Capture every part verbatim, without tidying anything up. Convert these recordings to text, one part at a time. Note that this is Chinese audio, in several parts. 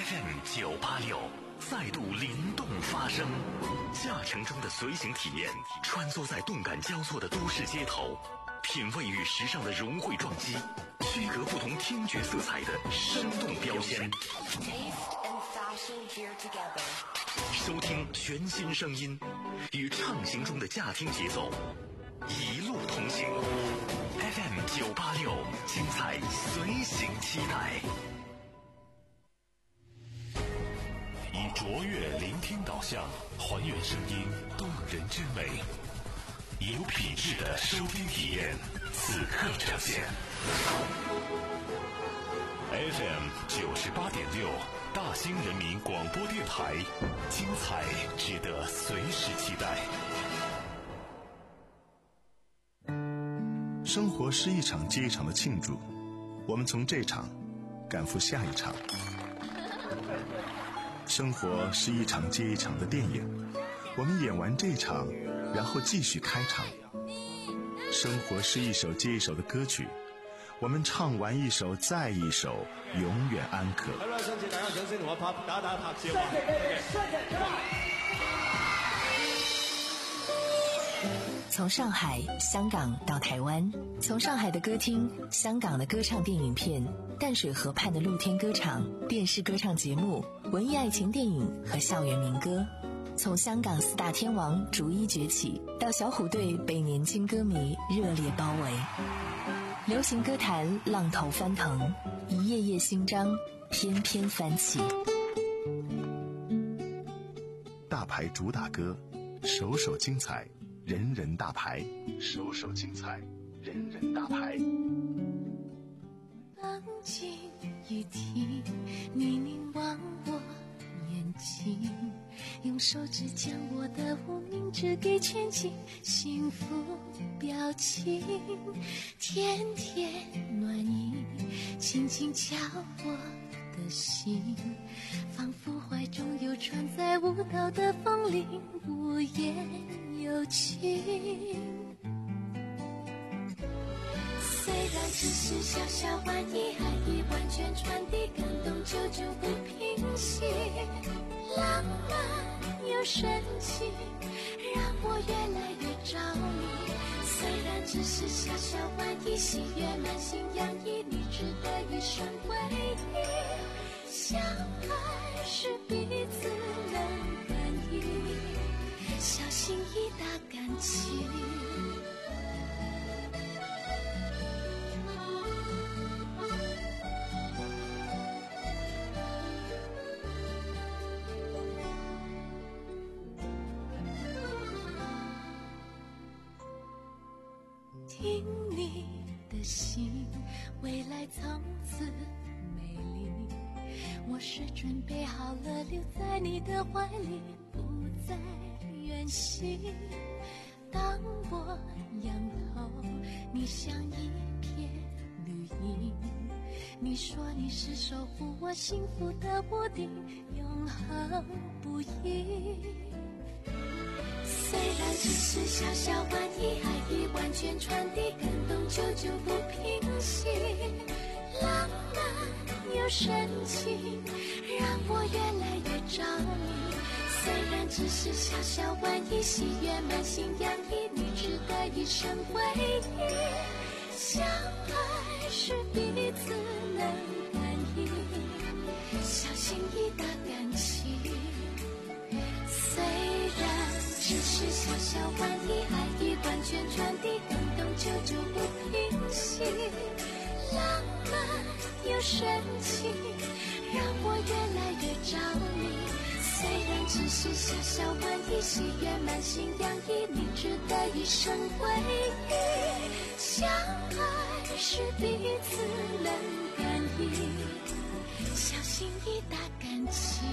F M 九八六再度灵动发声，驾乘中的随行体验，穿梭在动感交错的都市街头，品味与时尚的融汇撞击，区隔不同听觉色彩的生动标签。收听全新声音，与畅行中的驾听节奏，一路同行。F M 九八六，精彩随行期待。以卓越聆听导向，还原声音动人之美，有品质的收听体验，此刻呈现。F M 九十八点六，大兴人民广播电台，精彩值得随时期待。 生活是一场接一场的庆祝，我们从这场赶赴下一场。生活是一场接一场的电影，我们演完这场，然后继续开场。生活是一首接一首的歌曲，我們唱完一首再一首，永遠安可。好啦，上次大家掌聲同我拍打打拍照啊！ 從上海、香港到台灣，從上海的歌廳、香港的歌唱電影片、淡水河畔的露天歌場、電視歌唱節目、文藝愛情電影和校園民歌，從香港四大天王逐一崛起，到小虎隊被年輕歌迷熱烈包圍。流行歌壇浪頭翻騰，一頁頁新章翩翩翻起。 大牌主打歌，首首精彩，人人大牌，首首精彩，人人大牌。 安靜雨停，你凝望我眼睛，用手指將我的無名指給牽緊，幸福表情，甜甜暖意，輕輕敲我的心，仿佛懷中有船在舞蹈的風鈴，無言有情。雖然只是小小玩意，愛意完全傳遞，感動久久不平息，浪漫又深情，讓我越來越着迷。雖然只是小小玩意，喜悅滿心洋溢，你值得一生回憶。相愛是彼此能感應，小心翼翼的感情。听你的心，未来从此美丽，我是準備好了留在你的懷裡，不再遠行。當我仰頭，你像一片綠蔭，你說你是守護我幸福的屋頂，永恆不移。雖然只是小小玩意，愛意完全傳遞，感動久久不平息，浪漫又深情，讓我越來越着迷。雖然只是小小玩意，喜悅滿心洋溢，你值得一生回憶。相愛是彼此能感應，小心翼翼的感情。雖然只是小小玩意，愛意完全傳遞，感動久久不平息，浪漫又深情，讓我越來越着迷。雖然只是小小玩意，喜悅滿心洋溢，你值得一生回憶。相愛是彼此能感應，小心翼翼的感情。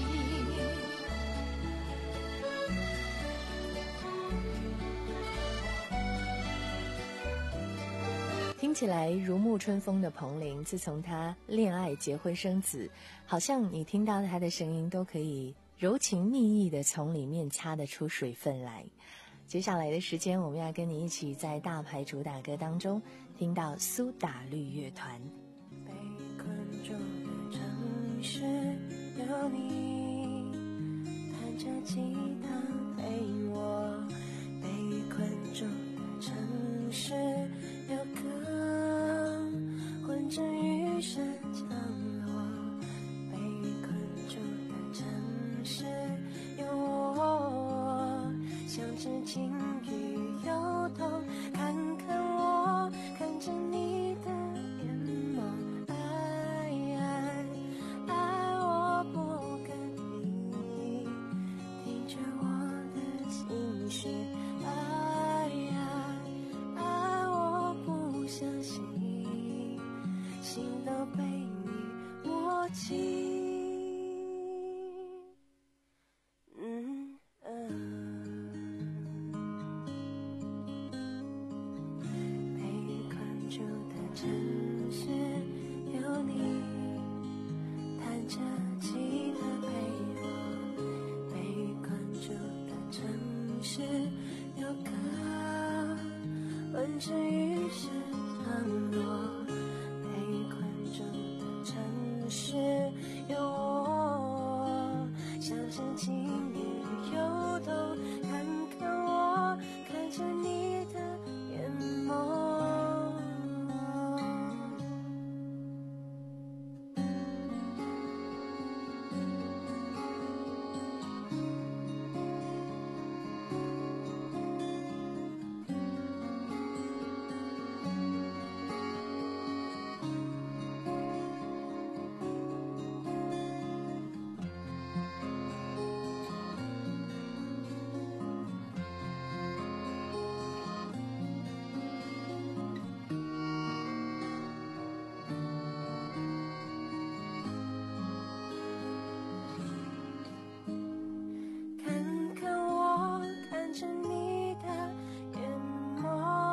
听起来如沐春风的彭羚，自从她恋爱、结婚、生子，好像你听到她的声音都可以柔情蜜意的从里面掐得出水分来。接下来的时间，我们要跟你一起在大牌主打歌当中听到苏打绿乐团。 被困住的城市有有你，弹着吉他陪我，被雨困住的城市有歌，混着雨声降落，被雨困住的城市有我，像只鲸鱼游动，看看我，看着你的眼眸，爱爱爱我不跟你，听着我的心绪，爱爱爱我不相信，心都被你摸清。嗯被雨困住的城市有你，弹着吉他陪我，被雨困住的城市有歌，闻着雨声降落，被雨困住的城市有我，像只鲸鱼游动，看看我，看着你的眼眸。看看我，看着你的眼眸，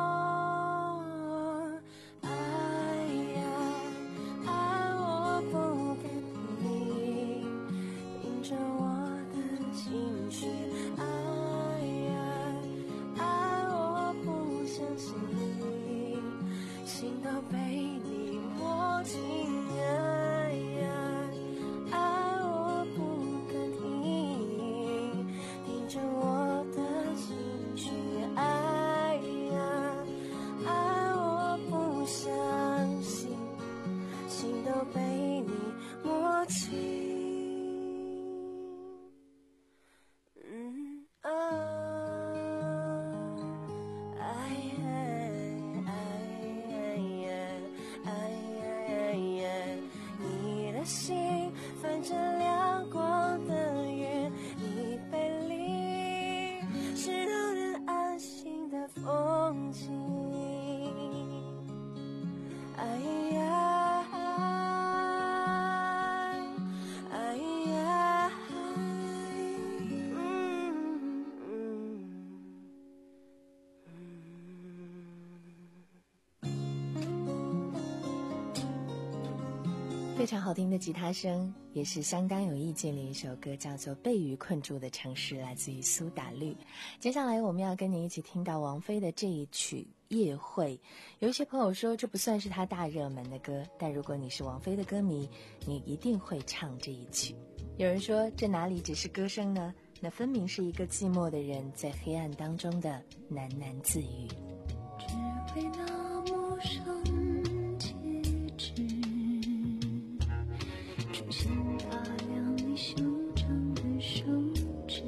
爱爱爱我不跟你，听着我的情绪，爱爱爱我不相信，心都被你摸清，爱爱爱我不跟你，听着我的情绪，爱爱爱我不相信，心都被你摸清。嗯啊，爱爱爱爱爱，你的心泛着亮光的云，你背离是让人安心的风景。哎呀，哎呀，嗯嗯非常好听的吉他声，也是相当有意境的一首歌，叫做《被雨困住的城市》，来自于苏打绿。接下来我们要跟你一起听到王菲的这一曲《夜会》。有一些朋友说这不算是她大热门的歌，但如果你是王菲的歌迷，你一定会唱这一曲。有人说这哪里只是歌声呢？那分明是一个寂寞的人在黑暗当中的喃喃自语。 只为那陌生戒指，出现大量你修长的手指，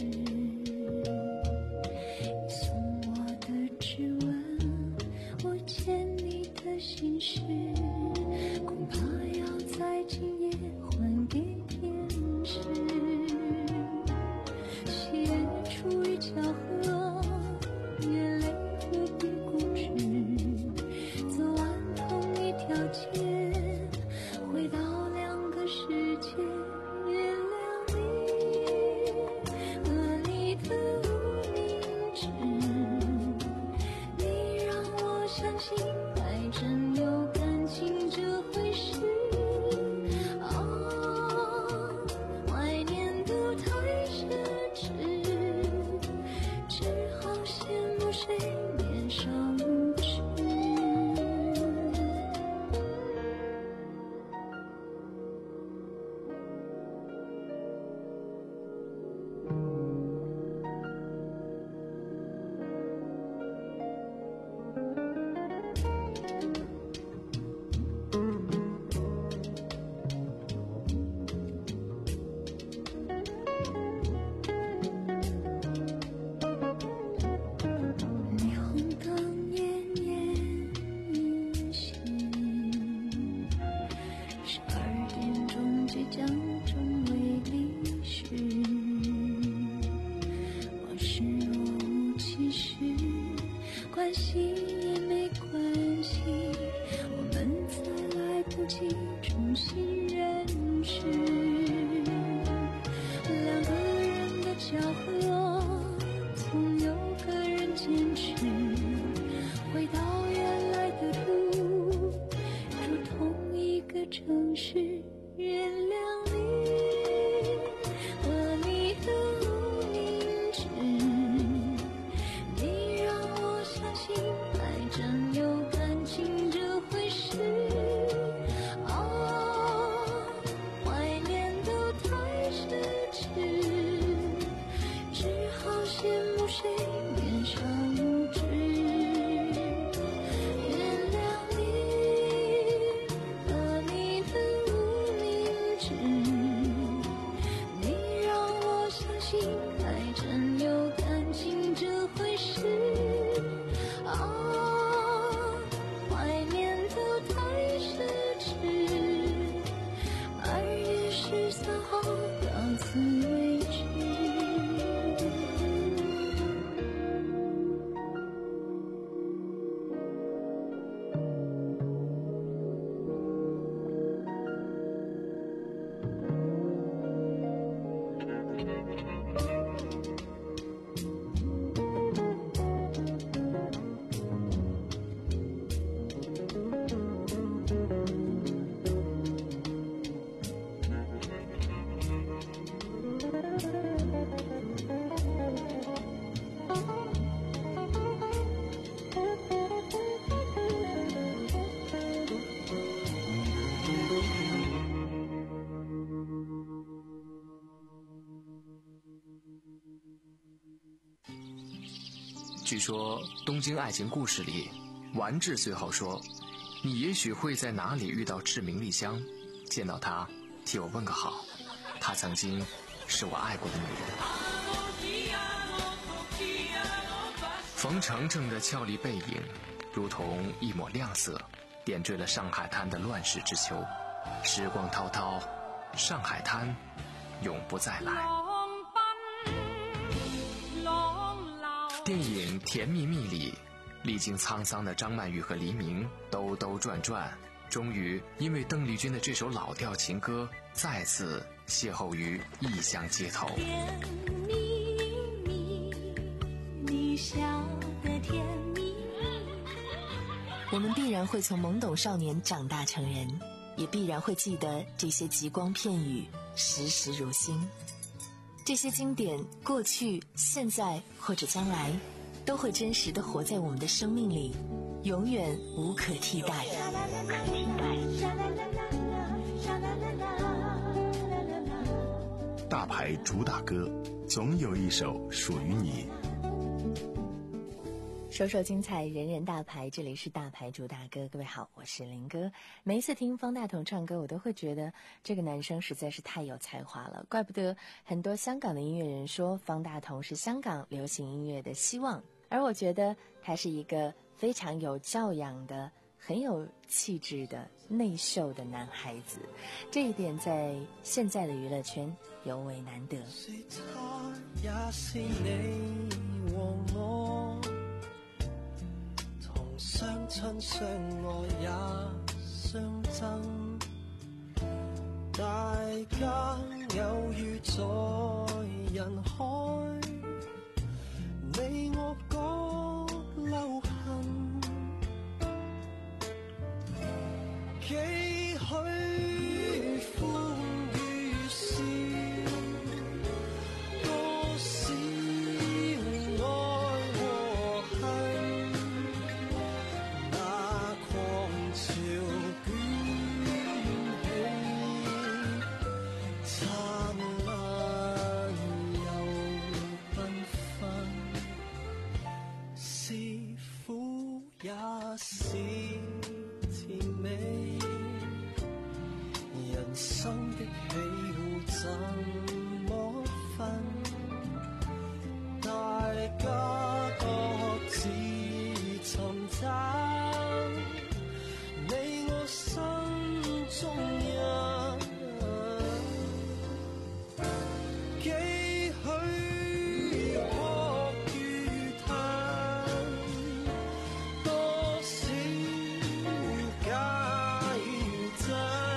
你送我的指纹，我牵你的心事，恐怕要在今夜还给天使。写出于巧合，眼泪何必固执，走完同一条街，回到两个世界，原谅你和你的无名指，你让我相信爱真有感情这回事。哦，怀念得太奢侈，只好羡慕谁年少无知。 后到此为止。 据说东京爱情故事里，丸治随后说，你也许会在哪里遇到志明丽香，见到她替我问个好，她曾经是我爱过的女人。冯程程的俏丽背影如同一抹亮色，点缀了上海滩的乱世之秋。时光滔滔，上海滩永不再来。电影《甜蜜蜜》里，历经沧桑的张曼玉和黎明兜兜转转，终于因为邓丽君的这首老调情歌再次邂逅于异乡街头。 甜蜜蜜，你笑得甜蜜。 我们必然会从懵懂少年长大成人，也必然会记得这些极光片语，时时如新。这些经典，过去、现在或者将来，都会真实地活在我们的生命里，永远无可替代。 大牌主打歌，总有一首属于你。 首首精彩，人人大牌，这里是大牌主打歌。各位好，我是林哥。每一次听方大同唱歌，我都会觉得这个男生实在是太有才华了，怪不得很多香港的音乐人说方大同是香港流行音乐的希望。而我觉得他是一个非常有教养的、很有气质的内秀的男孩子，这一点在现在的娱乐圈尤为难得。 是他也是你和我，同相親相愛也相爭，大家有遇在人海，你我各留痕，幾許歡與笑，多少愛和恨，那狂潮捲起，燦爛又繽紛，是苦也是甜美，人生的喜惡怎麼分？大家各自尋找你我心中人，幾許國與嘆，多少假與真，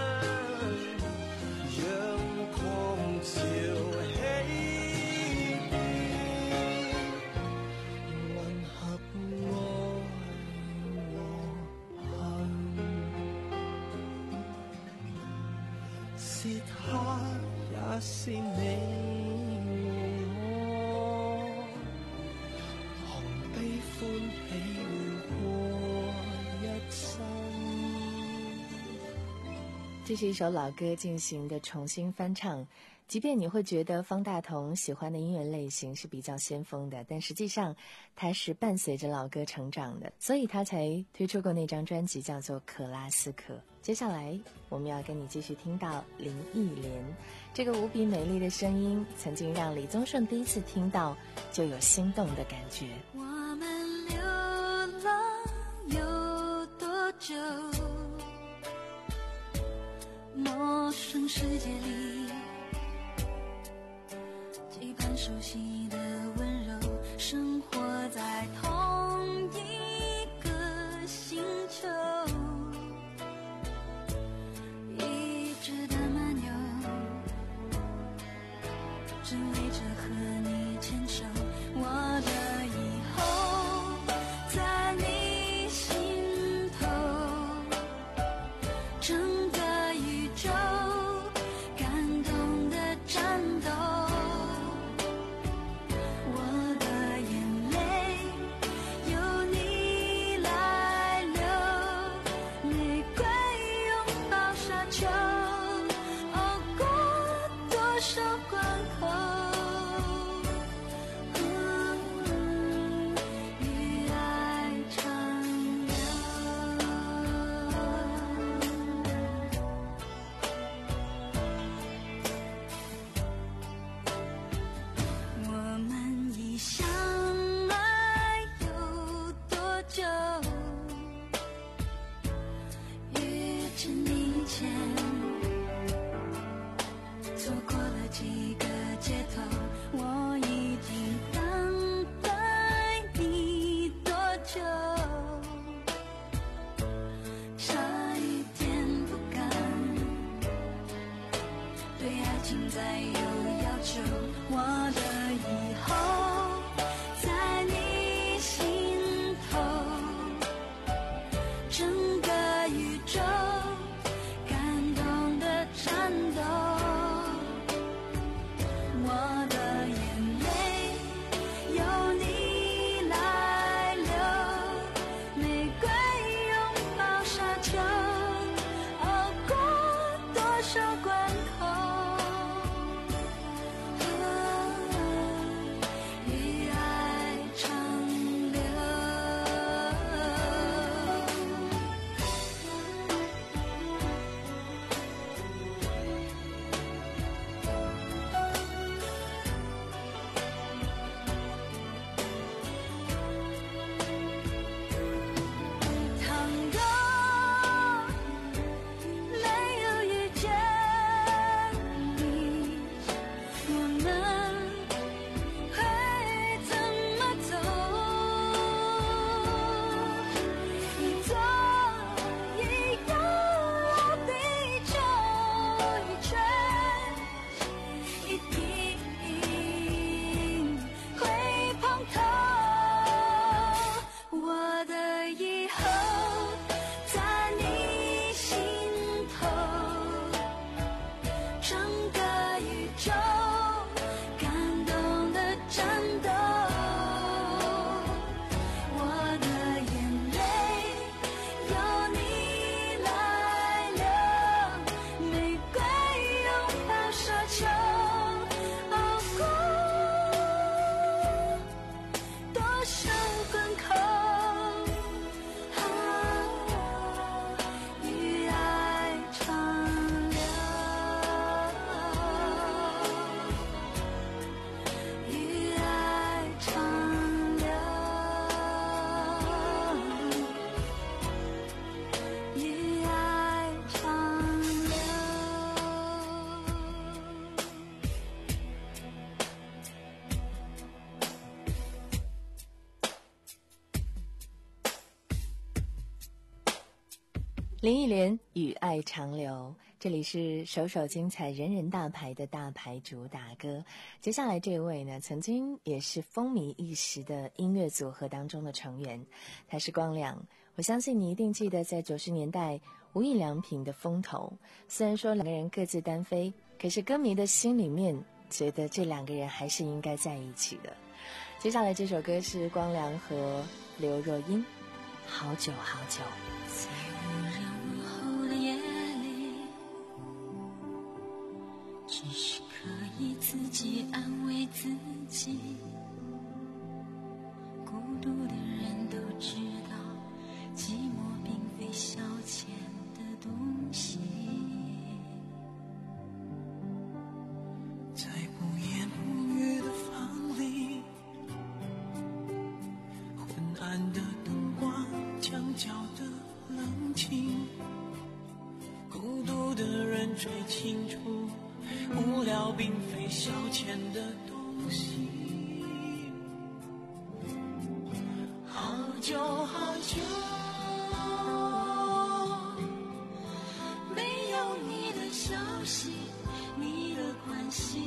讓狂潮起變，混合愛和恨，是他也是你和我，同悲歡喜過一生。 这是一首老歌进行的重新翻唱，即便你会觉得方大同喜欢的音乐类型是比较先锋的，但实际上他是伴随着老歌成长的，所以他才推出过那张专辑叫做《克拉斯克》。接下来我们要跟你继续听到林忆莲，这个无比美丽的声音曾经让李宗盛第一次听到就有心动的感觉。 我们流浪有多久？陌生世界里熟悉的温柔，生活在同一个星球，一直的漫游，只为着和你牵手。我的以后在你心头，整个宇宙感动的战斗，我的眼泪由你来流，玫瑰拥抱沙丘，哦，过多少关口，与爱长流。我们已相爱有多久？遇见你前，错过了几个街头，我已经等待你多久？差一点不敢对爱情再有要求，我的以后在你心头，整个宇宙感动的战斗，我的眼泪由你来流，玫瑰拥抱沙丘，哦，过多少关口，与爱长流。倘若没有遇见你，我们会怎么走？一座一个老地球，一圈一定会碰头。我的以后在你心头，整个宇宙感动的战斗，我的眼泪由你来流，玫瑰拥抱沙丘，哦，过多少关口，与爱长流，与爱长流，与爱长流。 林忆莲与爱长流，这里是首首精彩人人大牌的大牌主打歌。接下来这位呢，曾经也是风靡一时的音乐组合当中的成员，他是光良。我相信你一定记得在九十年代无印良品的风头，虽然说两个人各自单飞，可是歌迷的心里面觉得这两个人还是应该在一起的。接下来这首歌是光良和刘若英，好久好久。 在无人后的夜里，只是可以自己安慰自己。孤独的人都知道，寂寞并非消遣的东西。 在不言不语的房里，昏暗的灯光，墙角的冷清，孤独的人最清楚，无聊并非消遣的东悉。好久好久没有你的消息，你的关心，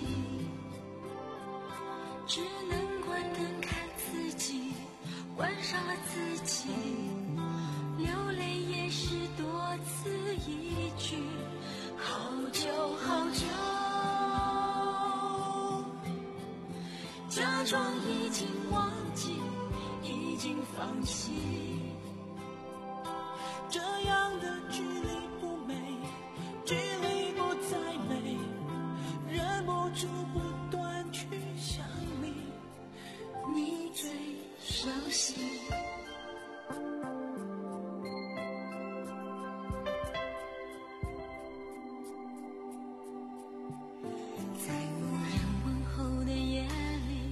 只能关灯看自己，关上了自己，流泪也是多此一举。好久好久，假装已经忘记，已经放弃，这样的距离不美，距离不再美，忍不住不断去想你，你最熟悉。在无人问候的夜里，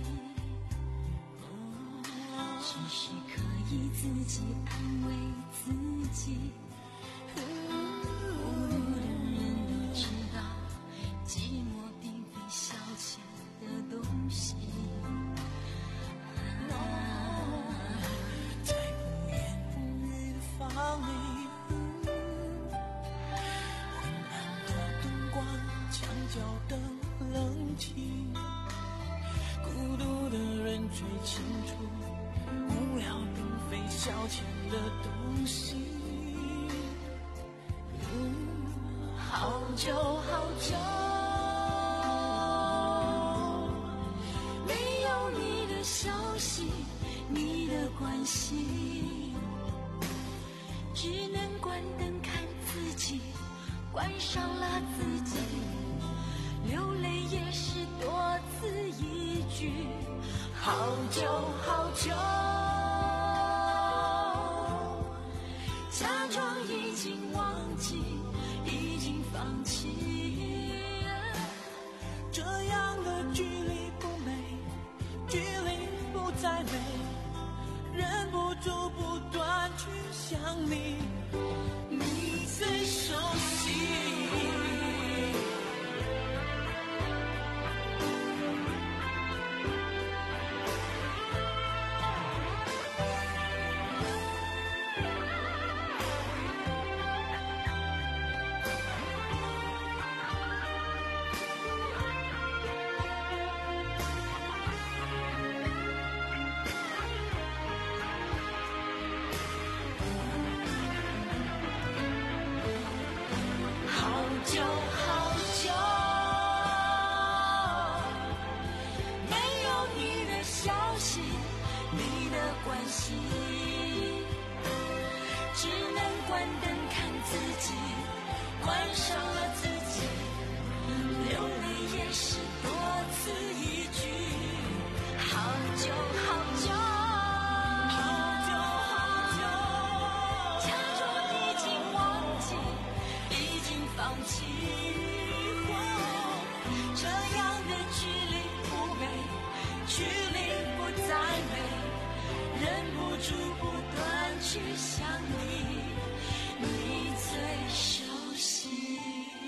只是可以自己安慰自己。孤独的人都知道，寂寞并非消遣的东西。在不言不语的房里，昏暗的灯光，墙角的冷清，孤独的人最清楚，无聊并非消遣的东西。嗯，好久好久没有你的消息，你的关心，只能关灯看自己，关上了自己，流泪也是多此一举。好久好久，假装已经忘记，已经放弃，这样的距离不美，距离不再美，忍不住不断去想你，你最熟悉。好久好久没有你的消息，你的关心，只能关灯看自己，关上了自己，流泪也是多此一举。好久好久，好久好久，假装已经忘记，已经放弃，这样的距离不美，距离不再美，忍不住不断去想你，你最熟悉。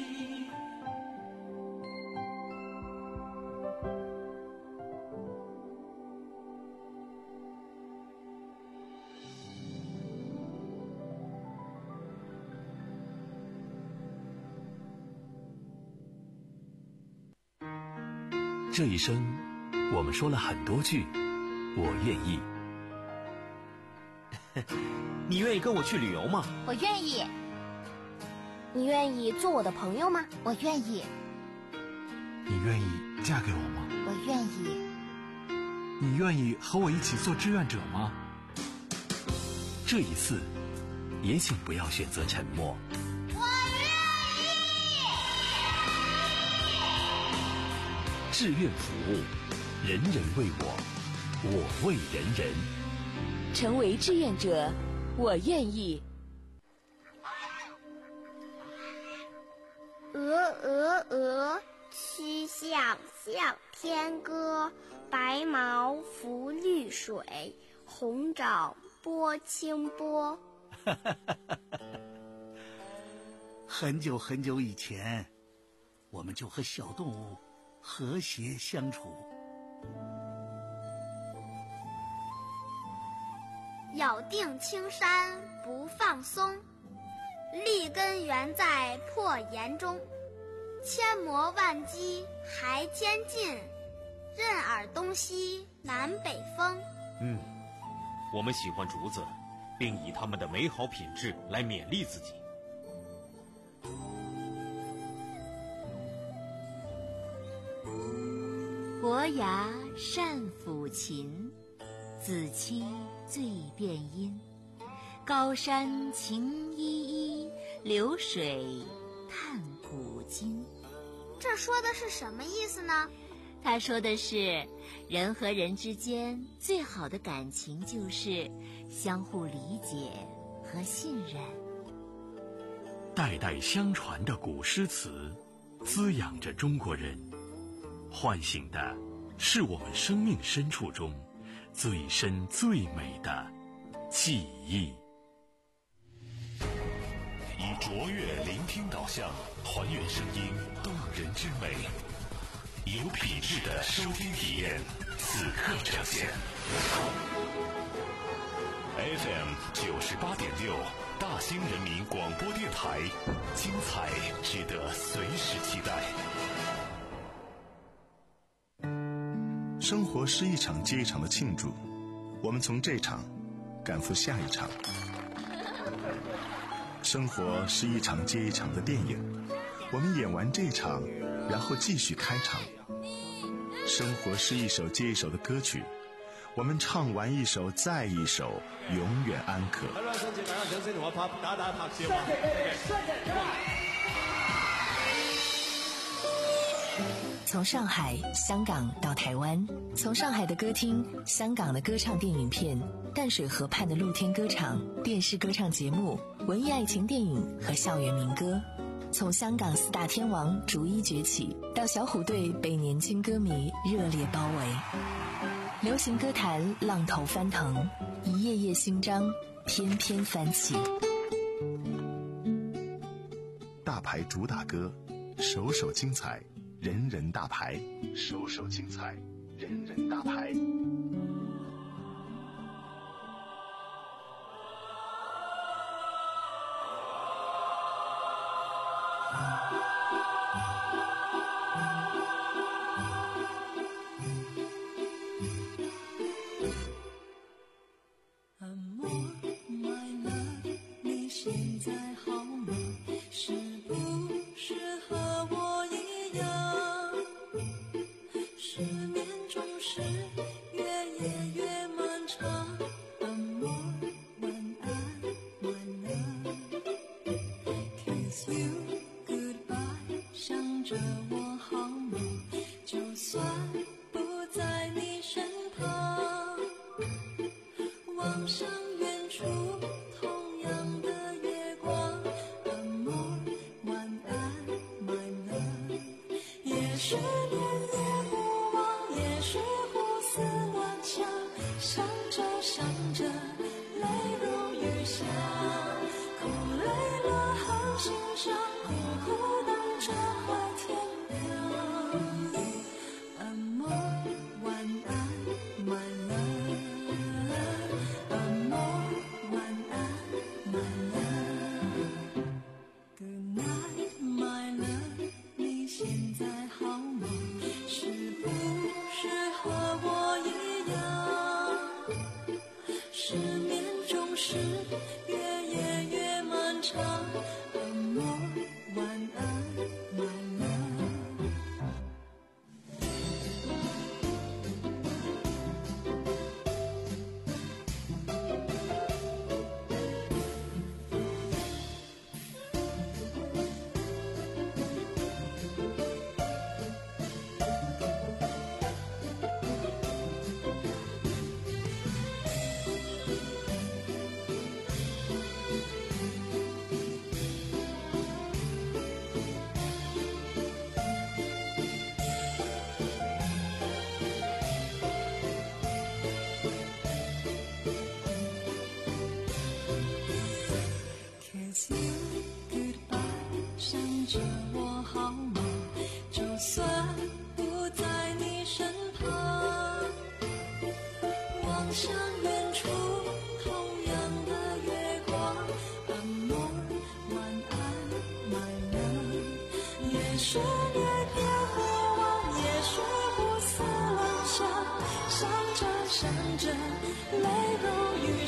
这一生，我们说了很多句“我愿意”。 你愿意跟我去旅游吗？ 我愿意。你愿意做我的朋友吗？我愿意。 你愿意嫁给我吗？ 我愿意。 你愿意和我一起做志愿者吗？ 这一次，也请不要选择沉默。 我愿意。 志愿服务，人人为我，我为人人。 成为志愿者，我愿意。 鹅鹅鹅，曲项向天歌。白毛浮绿水，红掌拨清波。 很久很久以前，我们就和小动物和谐相处， 咬定青山不放松，立根原在破岩中。千磨万击还坚劲，任尔东西南北风。 嗯，我们喜欢竹子，并以它们的美好品质来勉励自己。 伯牙善抚琴，子期醉辨音。高山晴依依，流水探古今。 这说的是什么意思呢？ 他说的是，人和人之间最好的感情就是相互理解和信任。 代代相传的古诗词，滋养着中国人，唤醒的是我们生命深处中最深最美的记忆。以卓越聆听导向，还原声音动人之美，有品质的收听体验，此刻呈现。F M 九十八点六，大兴人民广播电台，精彩值得随时期待。 生活是一场接一场的庆祝，我们从这场赶赴下一场。生活是一场接一场的电影，我们演完这场，然后继续开场。生活是一首接一首的歌曲，我们唱完一首再一首，永远安可。 从上海、香港到台湾，从上海的歌厅、香港的歌唱电影片、淡水河畔的露天歌场、电视歌唱节目、文艺爱情电影和校园民歌，从香港四大天王逐一崛起，到小虎队被年轻歌迷热烈包围，流行歌坛浪头翻腾，一页页新章翩翩翻起。 大牌主打歌，首首精彩，人人大牌，首首精彩，人人大牌。 月夜越漫长，晚安，晚安。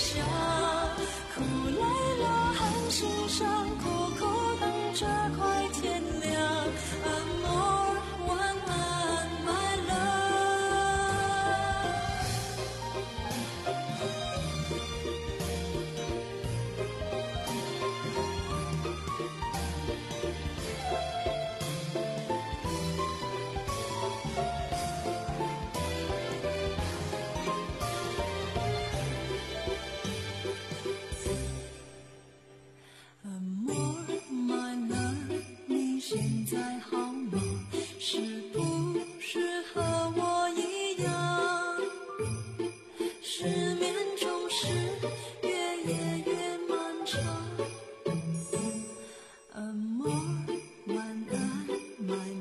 想，苦累了很欣赏，苦苦等着快天亮。Amor， 晚安 my love。Amor my love， 你现在好吗？是不是和我一样？失眠中是越夜越漫长。Amor， 晚安 my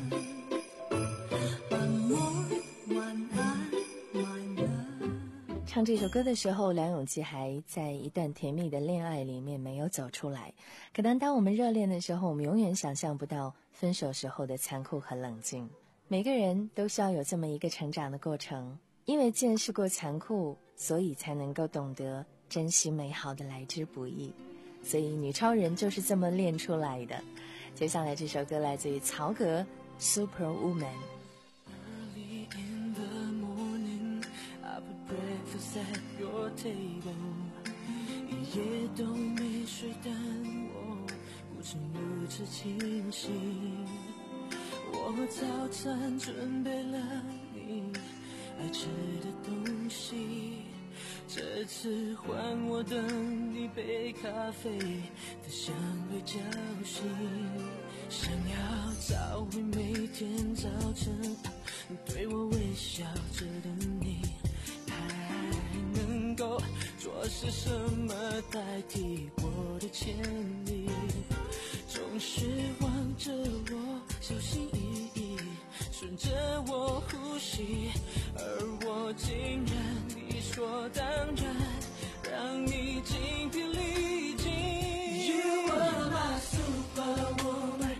love。Amor， 晚安 my love。 唱这首歌的时候，梁咏琪还在一段甜蜜的恋爱里面没有走出来。可能当我们热恋的时候，我们永远想象不到分手时候的残酷和冷静。每个人都需要有这么一个成长的过程，因为见识过残酷，所以才能够懂得珍惜美好的来之不易。所以女超人就是这么练出来的。接下来这首歌来自于曹格 Superwoman。Early in the morning, I put breakfast at your table。一夜都没睡，但我不曾如此清醒。我早餐准备了你爱吃的东西，这次换我等一杯咖啡的香味叫醒，想要找回每天早晨对我微笑着的你，还能够做些什么代替我的歉意？总是望着我小心翼翼，顺着我呼吸，而我竟然理所当然让你精疲力尽。You are my superwoman，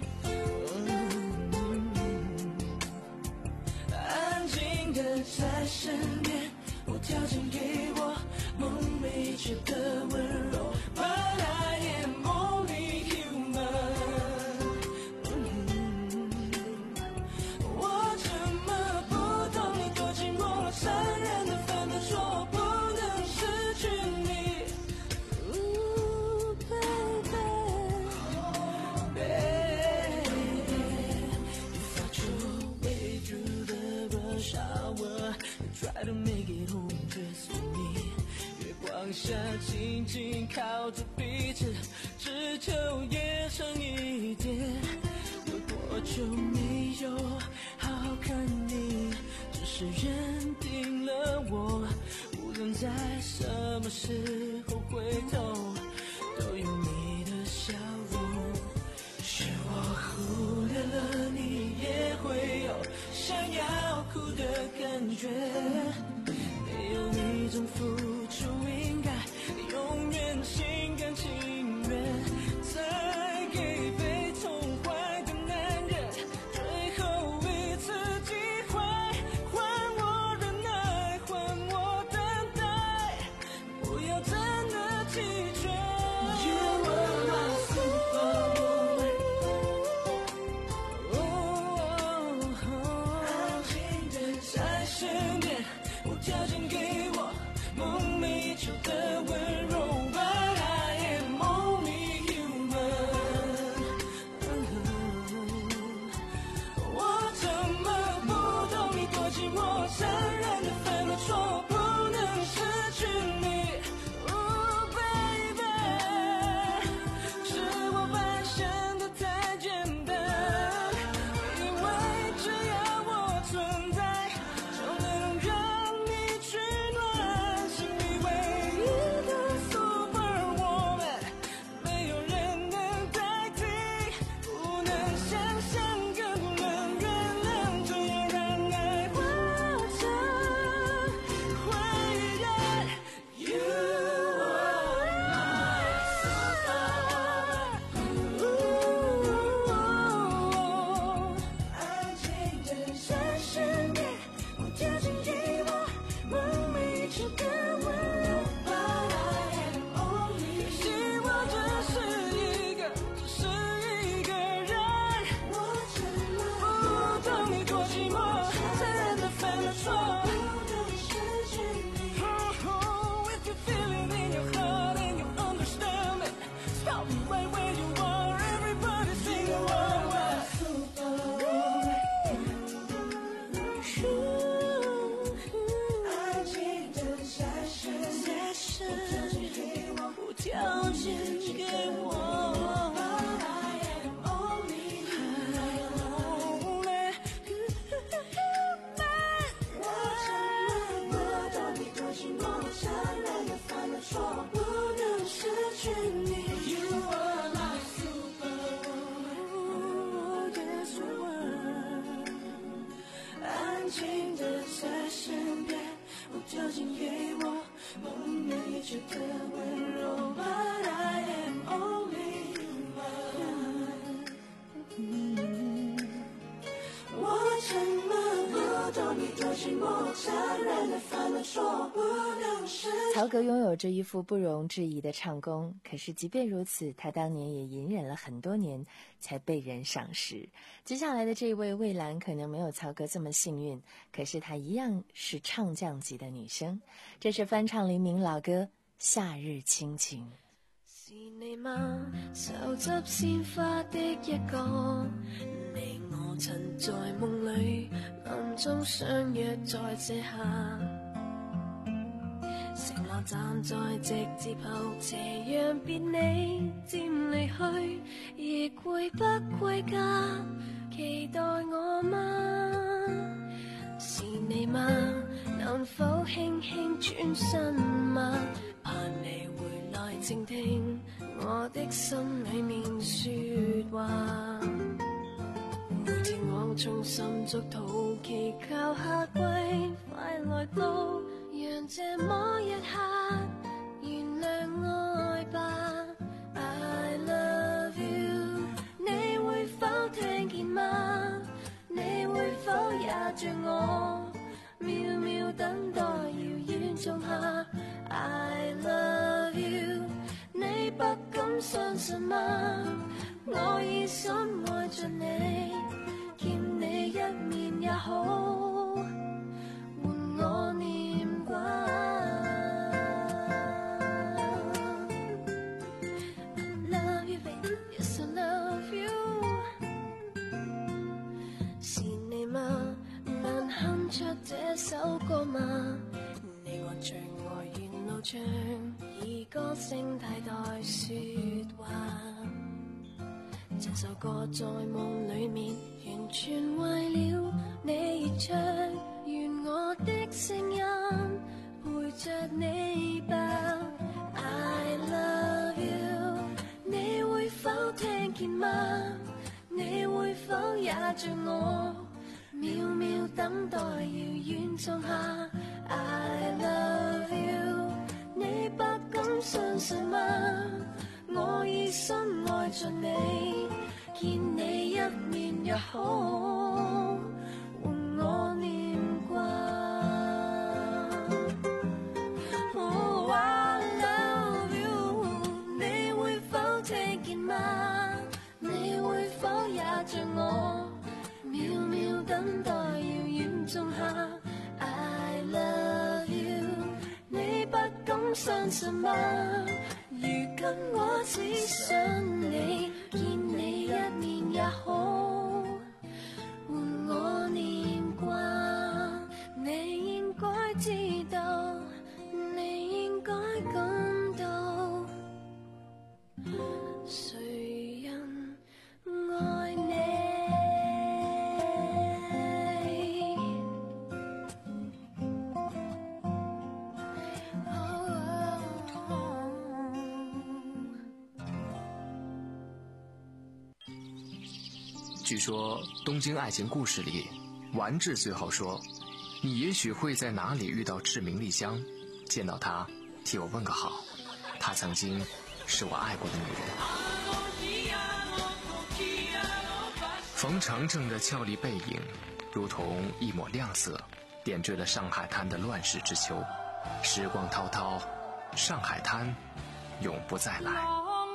安静的在身边，无条件给我梦寐以求的温柔。But I am only human。我怎么不懂你多寂寞，残忍的分得说不能失去你。Ooh, baby, baby, if I throw away through the rush hour, try to make it home just for me。月光下紧紧靠着彼此，只求夜长一点。有多久没有好好看你，只是认定了我，无论在什么时候回头，都有你的笑容。是我忽略了你也会有想要哭的感觉，没有一种付出应该永远心甘情愿，再给被宠坏的男人最后一次机会，还我忍耐，还我等待，不要真的弃权。You are my superwoman， 安静的在身边，无条件给我梦安静的在身边，我究竟给我梦寐以求的温柔 But I am only one。 我怎么不懂你的寂寞，残忍的犯了错，不能是。 曹格拥有着一副不容置疑的唱功，可是即便如此，他当年也隐忍了很多年才被人赏识。接下来的这位蔚蓝可能没有曹格这么幸运，可是她一样是唱将级的女生。这是翻唱黎明老歌《夏日亲情》。 是你嗎？手執鮮花的一個，你我曾在夢裏暗中相約在這下，承諾站在直接後斜讓別你漸離去，亦會不歸家，期待我嗎？是你嗎？能否輕輕轉身嗎？盼你回來靜聽我的心裏面說話，每天我衷心祝禱，祈求夏季快來到，讓這麼一刻原諒愛吧。 I love you， 你會否聽見嗎？你會否也像我渺渺等待遙遠種下 I love you， 你不敢相信嗎？我已深愛着你，見你一面也好，換我念掛。I love you baby， yes I love you， 是你嗎？能哼出這首歌嗎？你我最愛沿路唱，以歌聲替代說話。這首歌在夢裡面，完全為了你而唱，願我的聲音陪着你吧。I love you， 你會否聽見嗎？你會否也像我？渺渺等待遙遠種下 I love you， 你不敢相信嗎？我已深愛着你，見你一面也好，換我念掛。Oh I love you， 你會否聽見嗎？你會否也像我？渺渺等待遙遠種下 I love you， 你不敢相信嗎？如今我只想你，見你一面也好，換我念掛。你應該知道，你應該感到，誰人愛你。 据说《东京爱情故事》里，丸治最后说：“你也许会在哪里遇到志明丽香，见到她，替我问个好。她曾经是我爱过的女人。”冯程程的俏丽背影，如同一抹亮色，点缀了上海滩的乱世之秋。时光滔滔，上海滩永不再来。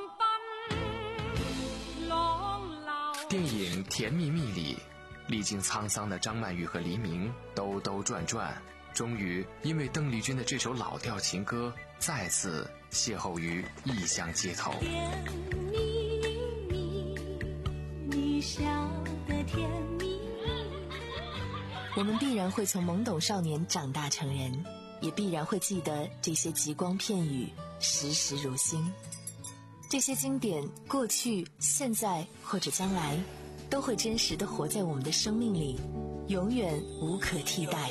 电影《甜蜜蜜》里，历经沧桑的张曼玉和黎明兜兜转转，终于因为邓丽君的这首老调情歌，再次邂逅于异乡街头。 甜蜜蜜，你笑得甜蜜蜜。 我们必然会从懵懂少年长大成人，也必然会记得这些极光片语，时时如新。这些经典，过去、现在或者将来，都会真实地活在我们的生命里，永远无可替代。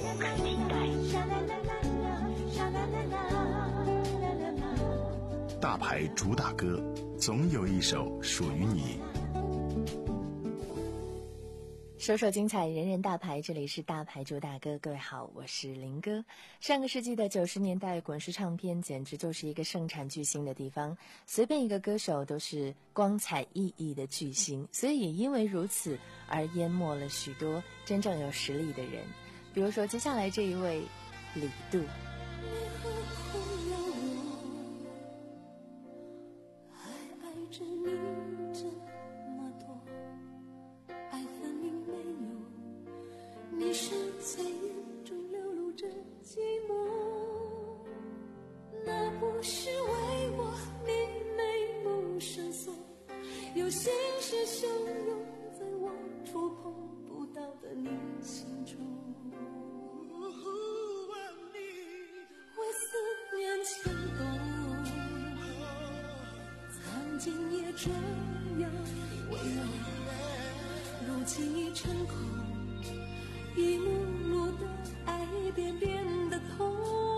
大牌主打歌，总有一首属于你。 首首精彩，人人大牌，这里是大牌主大哥，各位好，我是林哥。上个世纪的九十年代，滚石唱片简直就是一个盛产巨星的地方，随便一个歌手都是光彩熠熠的巨星，所以也因为如此而淹没了许多真正有实力的人。比如说接下来这一位李杜。 你是在眼中流露着寂寞，那不是为我你眉目深锁，有心事汹涌在我触碰不到的你心中，为思念牵动，曾经也这样为我，如今已成空，一幕幕的爱一遍遍的痛，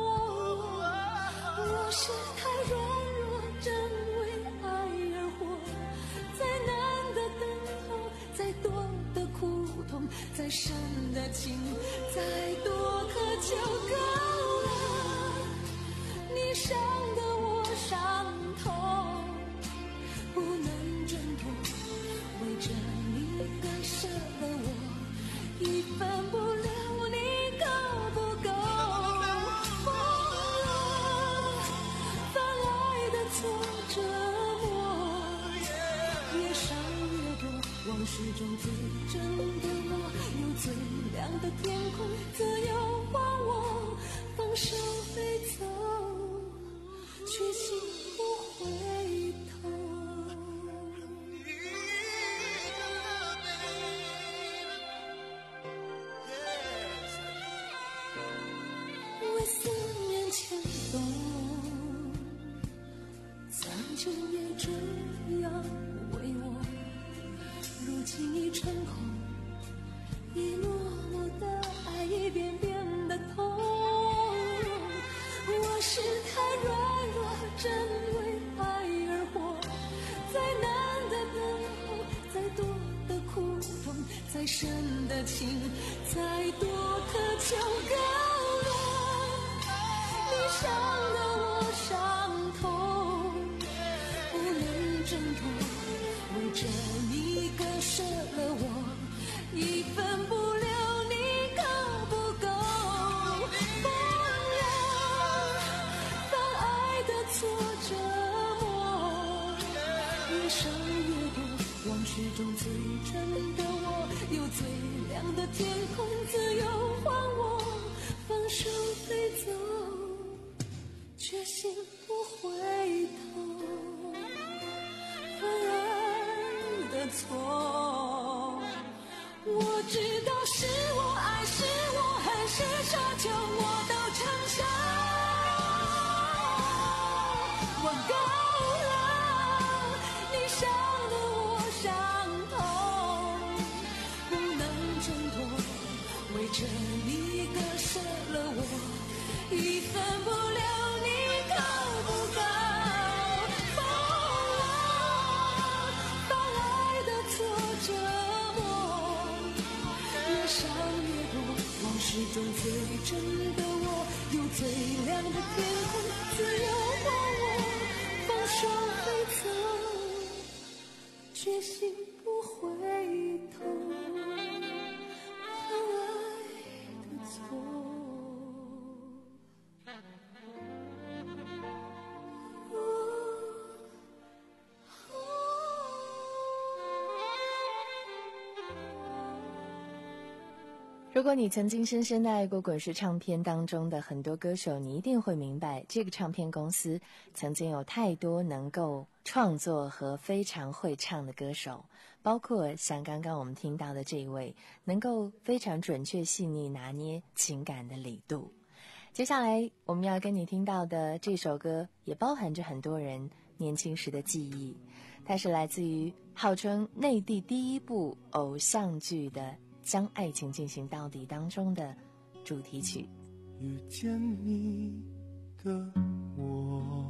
我是太软弱，真为爱而活，再难的等候，再多的苦痛，再深的情，再多渴求够了，你伤得我伤痛，不能挣脱，为着你割舍了我，一分不留，你够不够？疯了，犯爱的错折磨，越伤越多，往事中最真的我，有最亮的天空，自由还我，放手飞走，去心不回头。为思念牵动，曾经也这样为我，如今已成空，一幕幕的爱一遍遍的痛，我是太软弱，真为爱而活，再难的等候，再多的苦痛，再深的情，再多渴求够了，你伤得我伤痛，不能挣脱，为着你割舍了我，一分不留，你够不够？疯了，犯爱的错折磨，越伤越多，往事中最真的我，有最亮的天空，自由还我，放手飞走，决心不回头，犯爱的错，我知道是我爱，是我恨，是奢求，我都承受，我够了，你伤得我伤痛，不能挣脱，为着你割舍了我，一分不留，你够不够？疯了，犯爱的错折磨，越伤越多，往事中最真的我，有最亮的天空，自由还我，放手飞走，决心不回头，犯爱的错。 如果你曾经深深地爱过滚石唱片当中的很多歌手，你一定会明白，这个唱片公司曾经有太多能够创作和非常会唱的歌手，包括像刚刚我们听到的这一位能够非常准确细腻拿捏情感的李杜。接下来我们要跟你听到的这首歌也包含着很多人年轻时的记忆，它是来自于号称内地第一部偶像剧的将爱情进行到底当中的主题曲。 遇见你的我，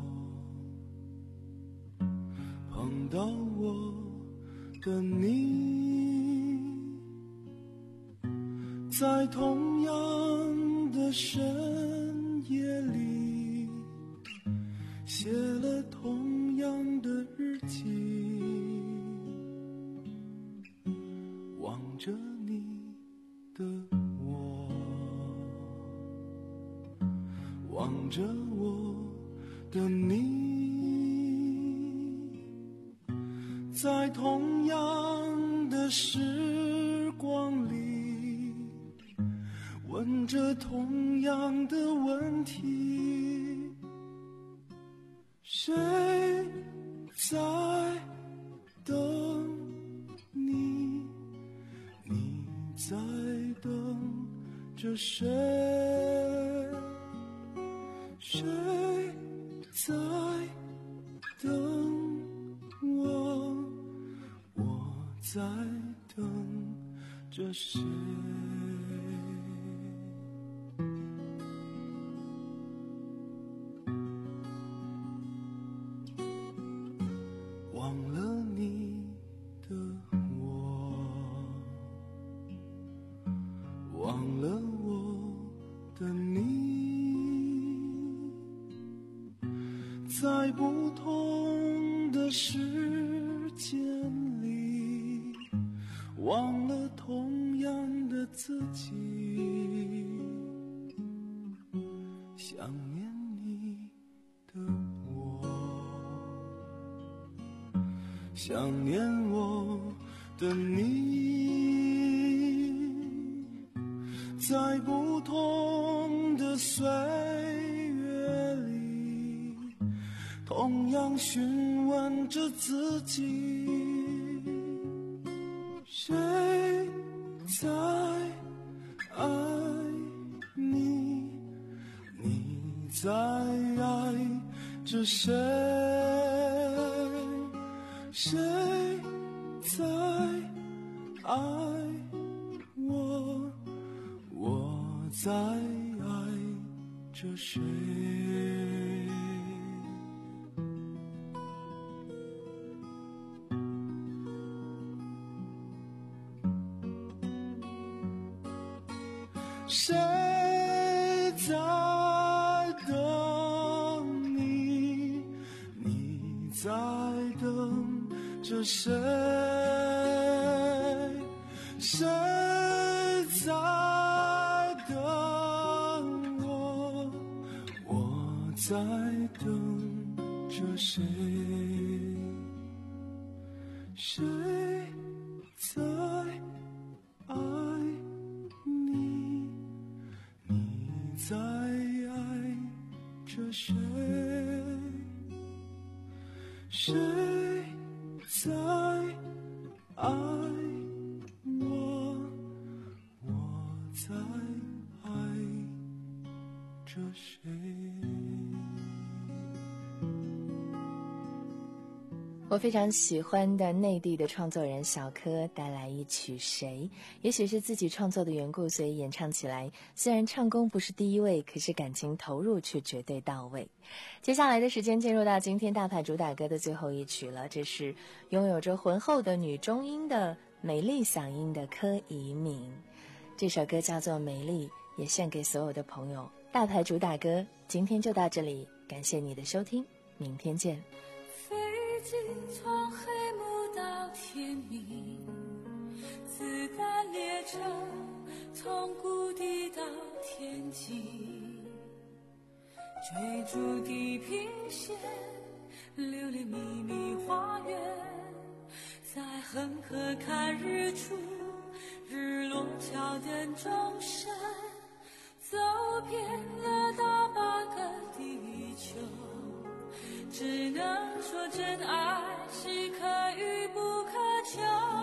碰到我的你， 在同样的深夜里，写了同样的日记，望着你的我，望着我的你，在同样的时光里，问着同样的问题，谁在等你？你在等着谁？谁在等我？我在等着谁？忘了你的我，忘了我的你，在不同的时间里，忘了同样的自己，想念你的我，想念我的你，在不同的岁月里，同样询问着自己，谁在爱你？你在爱着谁？谁在爱我？我在爱着谁？谁在等你？你在等着谁？谁在等我？我在等着谁？谁在爱你？你在爱着谁？谁在爱我？我在爱着谁？ 我非常喜欢的内地的创作人小柯带来一曲《谁》，也许是自己创作的缘故，所以演唱起来虽然唱功不是第一位，可是感情投入却绝对到位。接下来的时间进入到今天大牌主打歌的最后一曲了，这是拥有着浑厚的女中音的美丽嗓音的柯以敏，这首歌叫做《美丽》，也献给所有的朋友。大牌主打歌今天就到这里，感谢你的收听，明天见。 飞机从黑幕到天明，子弹列车从谷底到天际，追逐地平线，流连秘密花园，在恒河看日出，日落桥灯钟声，走遍了大半个地球，只能说真爱是可遇不可求，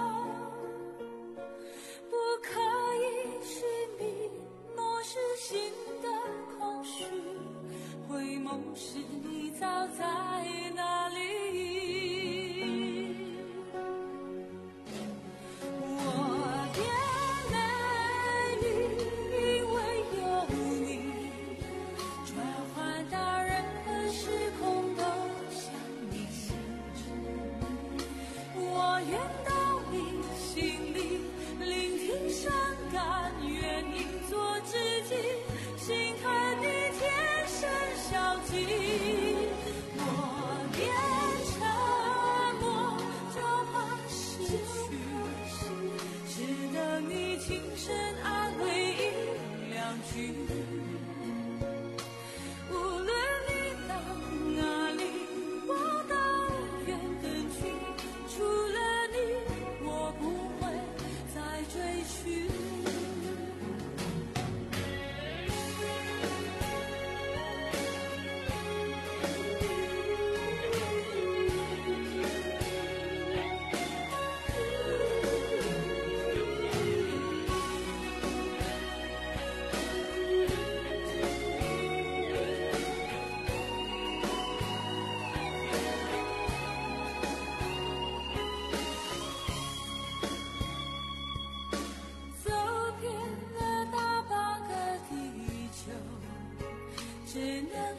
不可以寻觅，漠视心的空虚，回眸时你早在哪里？我变美丽，因为有你，转换到任何时空都像你，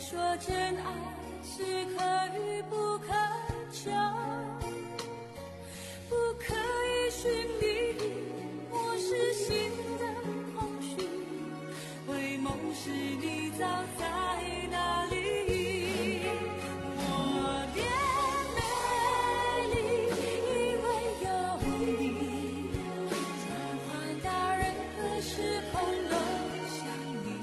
说真爱是可遇不可求，不可以寻觅，我是心的空虚，回眸时你早在哪里。我变美丽，因为有你，转换到任何时空都想你。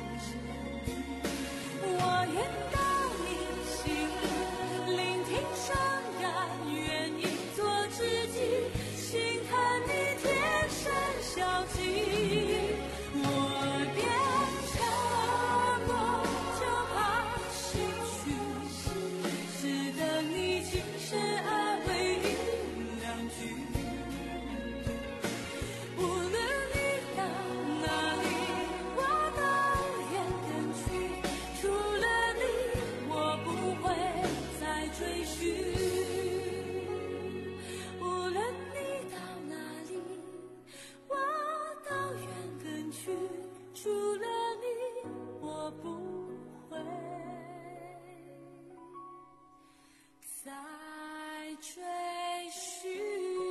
我愿到你心，聆听伤感，愿意做知己，心看你天生小径。我变沉默，就怕失去，只等你轻声安慰一两句。无论你到哪里，我都愿跟去，除了你，我不会再追寻。无论你到哪里，我都愿跟去，除了你，我不会再追寻。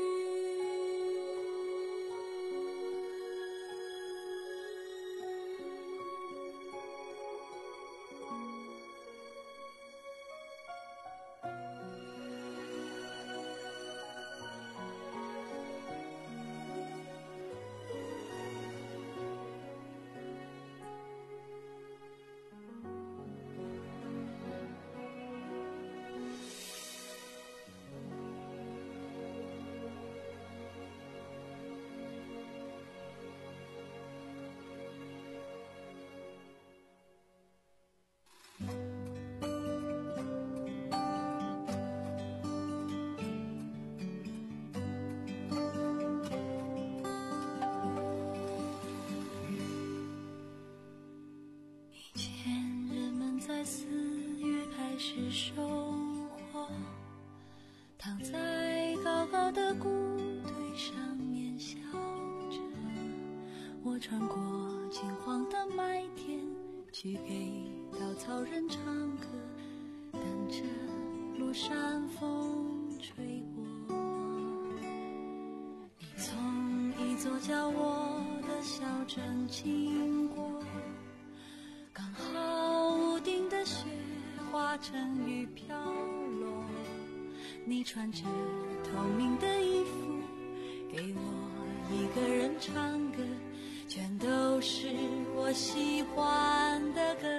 以前人们在四月开始收获，躺在高高的谷堆上面笑着。我穿过金黄的麦田，去给稻草人唱歌，等着落山风吹过。你从一座叫我的小镇经过，刚好屋顶的雪化成雨飘落。你穿着透明的衣服，给我一个人唱歌，全都是我喜欢的歌。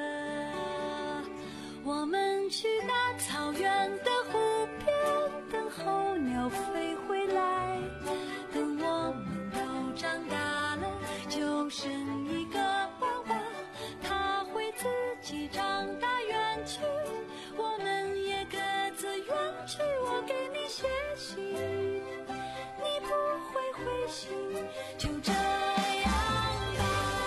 我们去大草原的湖边，等候鸟飞回来。等我们都长大了，就生一个娃娃，他会自己长大远去，我们也各自远去。我给你写信，你不会回信，就这样吧。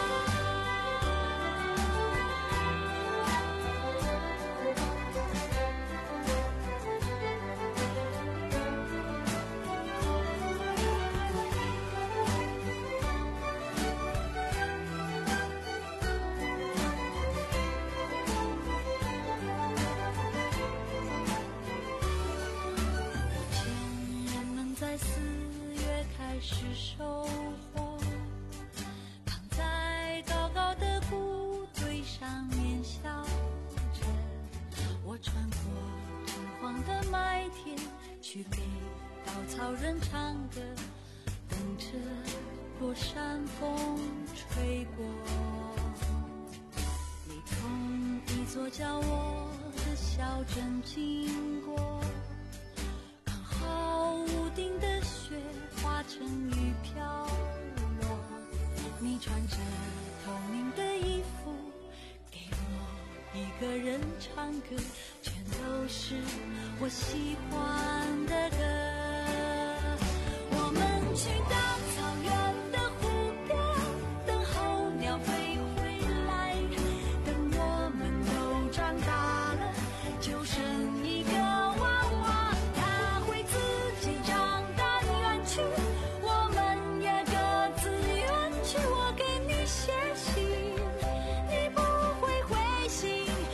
是收获，躺在高高的谷堆上面笑着。我穿过金黄的麦田，去给稻草人唱歌，等着落山风吹过。你从一座叫我的小镇经过，刚好屋顶的雪化成雨飘落。你穿着透明的衣服，给我一个人唱歌，全都是我喜欢的歌。我们去大